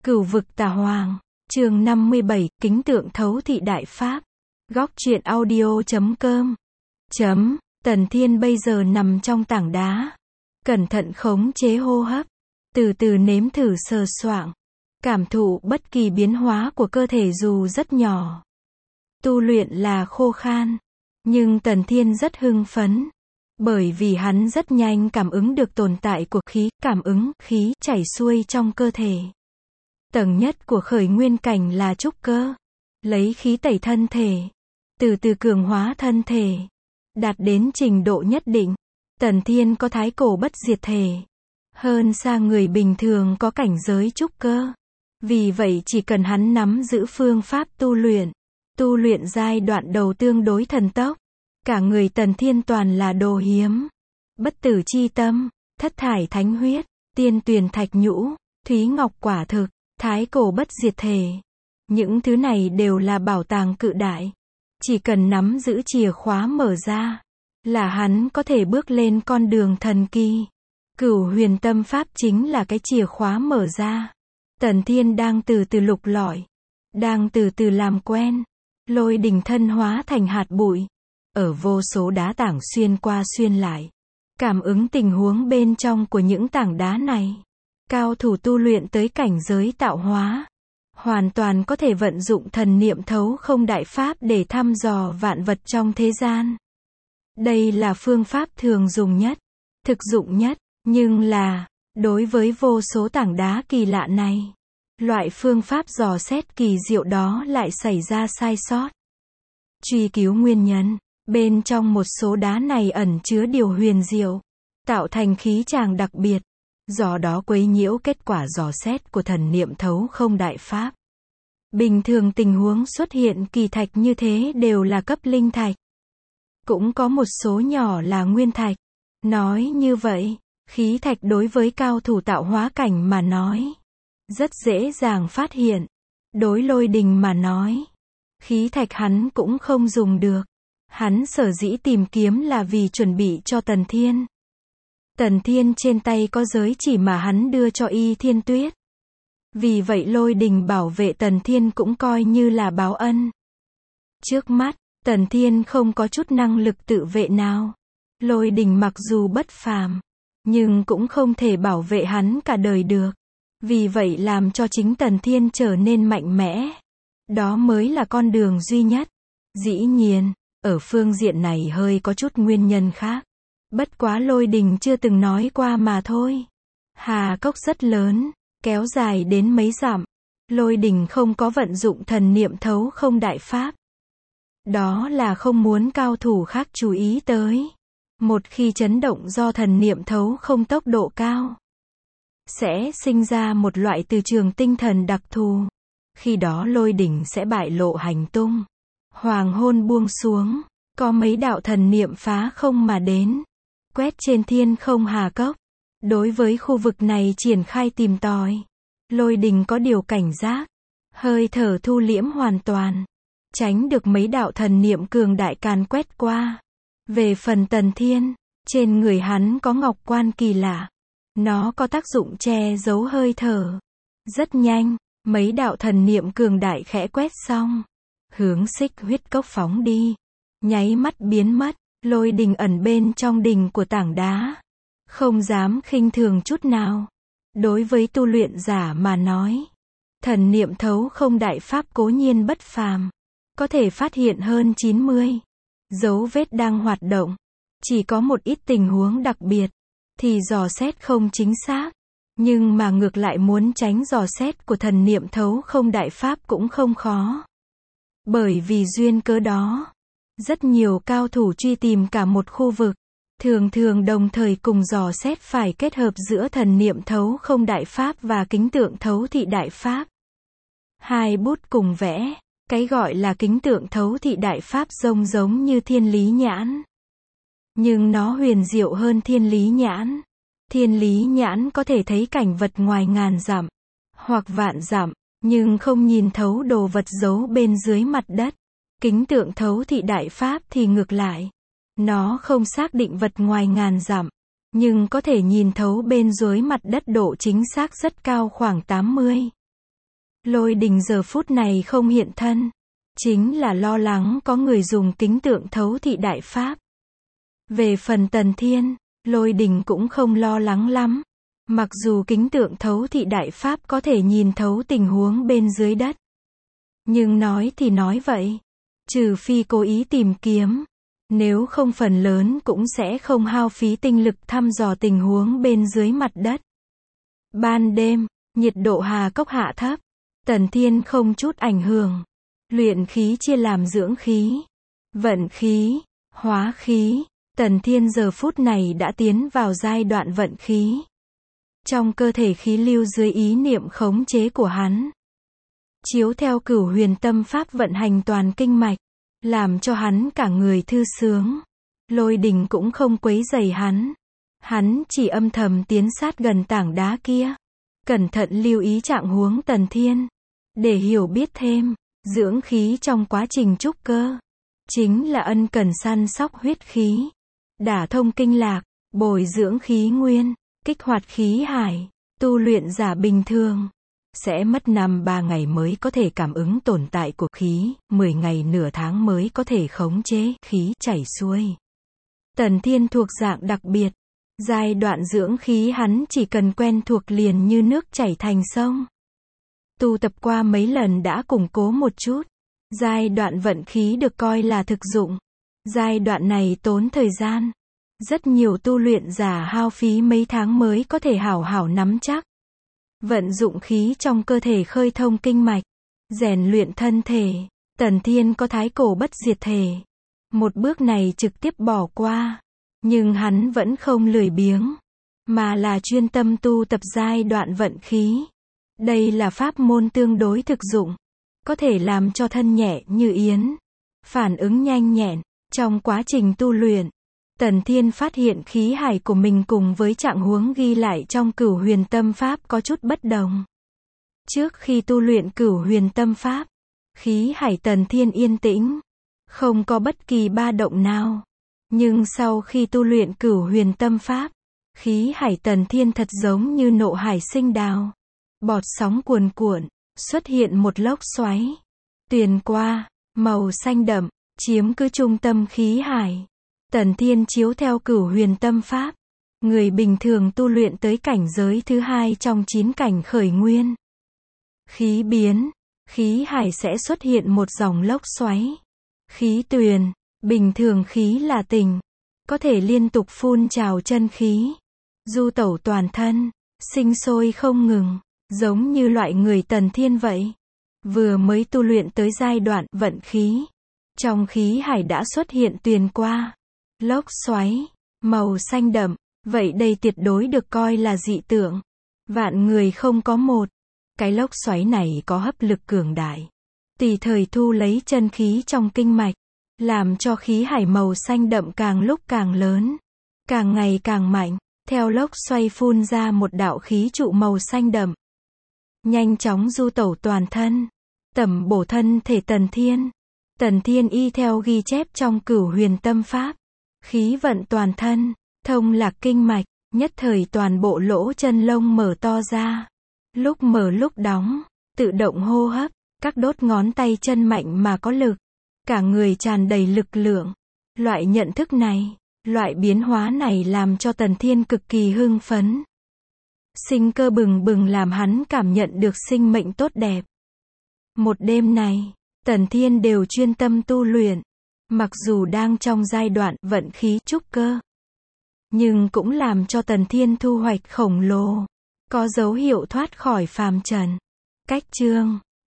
Cửu vực Tà Hoàng, chương 57, kính tượng thấu thị đại pháp. Góc truyện audio.com. Tần Thiên bây giờ nằm trong tảng đá. Cẩn thận khống chế hô hấp. Từ từ nếm thử sờ soạng. Cảm thụ bất kỳ biến hóa của cơ thể dù rất nhỏ. Tu luyện là khô khan. Nhưng Tần Thiên rất hưng phấn. Bởi vì hắn rất nhanh cảm ứng được tồn tại của khí, cảm ứng khí chảy xuôi trong cơ thể. Tầng nhất của khởi nguyên cảnh là trúc cơ. Lấy khí tẩy thân thể. Từ từ cường hóa thân thể. Đạt đến trình độ nhất định. Tần Thiên có thái cổ bất diệt thể. Hơn xa người bình thường có cảnh giới trúc cơ. Vì vậy chỉ cần hắn nắm giữ phương pháp tu luyện giai đoạn đầu tương đối thần tốc. Cả người Tần Thiên toàn là đồ hiếm. Bất tử chi tâm, thất thải thánh huyết, tiên tuyền thạch nhũ, thúy ngọc quả thực, thái cổ bất diệt thể. Những thứ này đều là bảo tàng cự đại. Chỉ cần nắm giữ chìa khóa mở ra, là hắn có thể bước lên con đường thần kỳ. Cửu huyền tâm pháp chính là cái chìa khóa mở ra. Tần Thiên đang từ từ lục lọi, đang từ từ làm quen. Lôi đình thân hóa thành hạt bụi. Ở vô số đá tảng xuyên qua xuyên lại. Cảm ứng tình huống bên trong của những tảng đá này. Cao thủ tu luyện tới cảnh giới tạo hóa. Hoàn toàn có thể vận dụng thần niệm thấu không đại pháp để thăm dò vạn vật trong thế gian. Đây là phương pháp thường dùng nhất, thực dụng nhất, nhưng là, đối với vô số tảng đá kỳ lạ này, loại phương pháp dò xét kỳ diệu đó lại xảy ra sai sót. Truy cứu nguyên nhân, bên trong một số đá này ẩn chứa điều huyền diệu, tạo thành khí tràng đặc biệt, do đó quấy nhiễu kết quả dò xét của thần niệm thấu không đại pháp. Bình thường tình huống xuất hiện kỳ thạch như thế đều là cấp linh thạch. Cũng có một số nhỏ là nguyên thạch. Nói như vậy, khí thạch đối với cao thủ tạo hóa cảnh mà nói, rất dễ dàng phát hiện. Đối lôi đình mà nói, khí thạch hắn cũng không dùng được. Hắn sở dĩ tìm kiếm là vì chuẩn bị cho Tần Thiên. Tần Thiên trên tay có giới chỉ mà hắn đưa cho Y Thiên Tuyết. Vì vậy lôi đình bảo vệ Tần Thiên cũng coi như là báo ân. Trước mắt, Tần Thiên không có chút năng lực tự vệ nào. Lôi đình mặc dù bất phàm, nhưng cũng không thể bảo vệ hắn cả đời được. Vì vậy làm cho chính Tần Thiên trở nên mạnh mẽ. Đó mới là con đường duy nhất. Dĩ nhiên, ở phương diện này hơi có chút nguyên nhân khác. Bất quá lôi đình chưa từng nói qua mà thôi. Hà cốc rất lớn, kéo dài đến mấy dặm. Lôi đình không có vận dụng thần niệm thấu không đại pháp. Đó là không muốn cao thủ khác chú ý tới. Một khi chấn động do thần niệm thấu không tốc độ cao, sẽ sinh ra một loại từ trường tinh thần đặc thù. Khi đó lôi đỉnh sẽ bại lộ hành tung. Hoàng hôn buông xuống, có mấy đạo thần niệm phá không mà đến, quét trên thiên không hà cốc. Đối với khu vực này triển khai tìm tòi, lôi đình có điều cảnh giác, hơi thở thu liễm hoàn toàn, tránh được mấy đạo thần niệm cường đại càn quét qua. Về phần Tần Thiên, trên người hắn có ngọc quan kỳ lạ. Nó có tác dụng che giấu hơi thở. Rất nhanh, mấy đạo thần niệm cường đại khẽ quét xong, hướng Xích Huyết Cốc phóng đi. Nháy mắt biến mất, lôi đình ẩn bên trong đình của tảng đá. Không dám khinh thường chút nào. Đối với tu luyện giả mà nói, thần niệm thấu không đại pháp cố nhiên bất phàm. Có thể phát hiện hơn 90 dấu vết đang hoạt động. Chỉ có một ít tình huống đặc biệt thì dò xét không chính xác. Nhưng mà ngược lại muốn tránh dò xét của thần niệm thấu không đại pháp cũng không khó. Bởi vì duyên cớ đó, rất nhiều cao thủ truy tìm cả một khu vực, thường đồng thời cùng dò xét phải kết hợp giữa thần niệm thấu không đại pháp và kính tượng thấu thị đại pháp. Hai bút cùng vẽ, cái gọi là kính tượng thấu thị đại pháp giống như thiên lý nhãn. Nhưng nó huyền diệu hơn thiên lý nhãn. Thiên lý nhãn có thể thấy cảnh vật ngoài ngàn dặm, hoặc vạn dặm, nhưng không nhìn thấu đồ vật giấu bên dưới mặt đất. Kính tượng thấu thị đại pháp thì ngược lại. Nó không xác định vật ngoài ngàn dặm, nhưng có thể nhìn thấu bên dưới mặt đất, độ chính xác rất cao, khoảng 80. Lôi Đình giờ phút này không hiện thân, chính là lo lắng có người dùng kính tượng thấu thị đại pháp. Về phần Tần Thiên, Lôi Đình cũng không lo lắng lắm. Mặc dù kính tượng thấu thị đại pháp có thể nhìn thấu tình huống bên dưới đất. Nhưng nói thì nói vậy. Trừ phi cố ý tìm kiếm. Nếu không phần lớn cũng sẽ không hao phí tinh lực thăm dò tình huống bên dưới mặt đất. Ban đêm, nhiệt độ Hà Cốc hạ thấp. Tần Thiên không chút ảnh hưởng. Luyện khí chia làm dưỡng khí, vận khí, hóa khí. Tần Thiên giờ phút này đã tiến vào giai đoạn vận khí. Trong cơ thể khí lưu dưới ý niệm khống chế của hắn. Chiếu theo Cửu Huyền Tâm Pháp vận hành toàn kinh mạch, làm cho hắn cả người thư sướng. Lôi Đình cũng không quấy rầy hắn. Hắn chỉ âm thầm tiến sát gần tảng đá kia. Cẩn thận lưu ý trạng huống Tần Thiên. Để hiểu biết thêm, dưỡng khí trong quá trình trúc cơ. Chính là ân cần săn sóc huyết khí. Đả thông kinh lạc, bồi dưỡng khí nguyên, kích hoạt khí hải. Tu luyện giả bình thường sẽ mất 5-3 ngày mới có thể cảm ứng tồn tại của khí, 10 ngày nửa tháng mới có thể khống chế khí chảy xuôi. Tần Thiên thuộc dạng đặc biệt. Giai đoạn dưỡng khí hắn chỉ cần quen thuộc liền như nước chảy thành sông. Tu tập qua mấy lần đã củng cố một chút. Giai đoạn vận khí được coi là thực dụng. Giai đoạn này tốn thời gian. Rất nhiều tu luyện giả hao phí mấy tháng mới có thể hảo hảo nắm chắc. Vận dụng khí trong cơ thể khơi thông kinh mạch. Rèn luyện thân thể. Tần Thiên có thái cổ bất diệt thể. Một bước này trực tiếp bỏ qua. Nhưng hắn vẫn không lười biếng. Mà là chuyên tâm tu tập giai đoạn vận khí. Đây là pháp môn tương đối thực dụng. Có thể làm cho thân nhẹ như yến. Phản ứng nhanh nhẹn. Trong quá trình tu luyện, Tần Thiên phát hiện khí hải của mình cùng với trạng huống ghi lại trong Cửu Huyền Tâm Pháp có chút bất đồng. Trước khi tu luyện Cửu Huyền Tâm Pháp, khí hải Tần Thiên yên tĩnh. Không có bất kỳ ba động nào. Nhưng sau khi tu luyện Cửu Huyền Tâm Pháp, khí hải Tần Thiên thật giống như nộ hải sinh đào. Bọt sóng cuồn cuộn, xuất hiện một lốc xoáy. Tuyền qua, màu xanh đậm, chiếm cứ trung tâm khí hải. Tần Thiên chiếu theo Cửu Huyền Tâm Pháp. Người bình thường tu luyện tới cảnh giới thứ 2 trong 9 cảnh khởi nguyên. Khí biến, khí hải sẽ xuất hiện một dòng lốc xoáy. Khí tuyền, bình thường khí là tình. Có thể liên tục phun trào chân khí. Du tẩu toàn thân, sinh sôi không ngừng. Giống như loại người Tần Thiên vậy. Vừa mới tu luyện tới giai đoạn vận khí. Trong khí hải đã xuất hiện tuyền qua. Lốc xoáy, màu xanh đậm. Vậy đây tuyệt đối được coi là dị tượng. Vạn người không có một. Cái lốc xoáy này có hấp lực cường đại. Tùy thời thu lấy chân khí trong kinh mạch. Làm cho khí hải màu xanh đậm càng lúc càng lớn. Càng ngày càng mạnh. Theo lốc xoay phun ra một đạo khí trụ màu xanh đậm. Nhanh chóng du tẩu toàn thân. Tẩm bổ thân thể Tần Thiên. Tần Thiên y theo ghi chép trong Cửu Huyền Tâm Pháp. Khí vận toàn thân. Thông lạc kinh mạch. Nhất thời toàn bộ lỗ chân lông mở to ra. Lúc mở lúc đóng. Tự động hô hấp. Các đốt ngón tay chân mạnh mà có lực. Cả người tràn đầy lực lượng. Loại nhận thức này, loại biến hóa này làm cho Tần Thiên cực kỳ hưng phấn. Sinh cơ bừng bừng làm hắn cảm nhận được sinh mệnh tốt đẹp. Một đêm này, Tần Thiên đều chuyên tâm tu luyện. Mặc dù đang trong giai đoạn vận khí trúc cơ, nhưng cũng làm cho Tần Thiên thu hoạch khổng lồ. Có dấu hiệu thoát khỏi phàm trần. Cách chương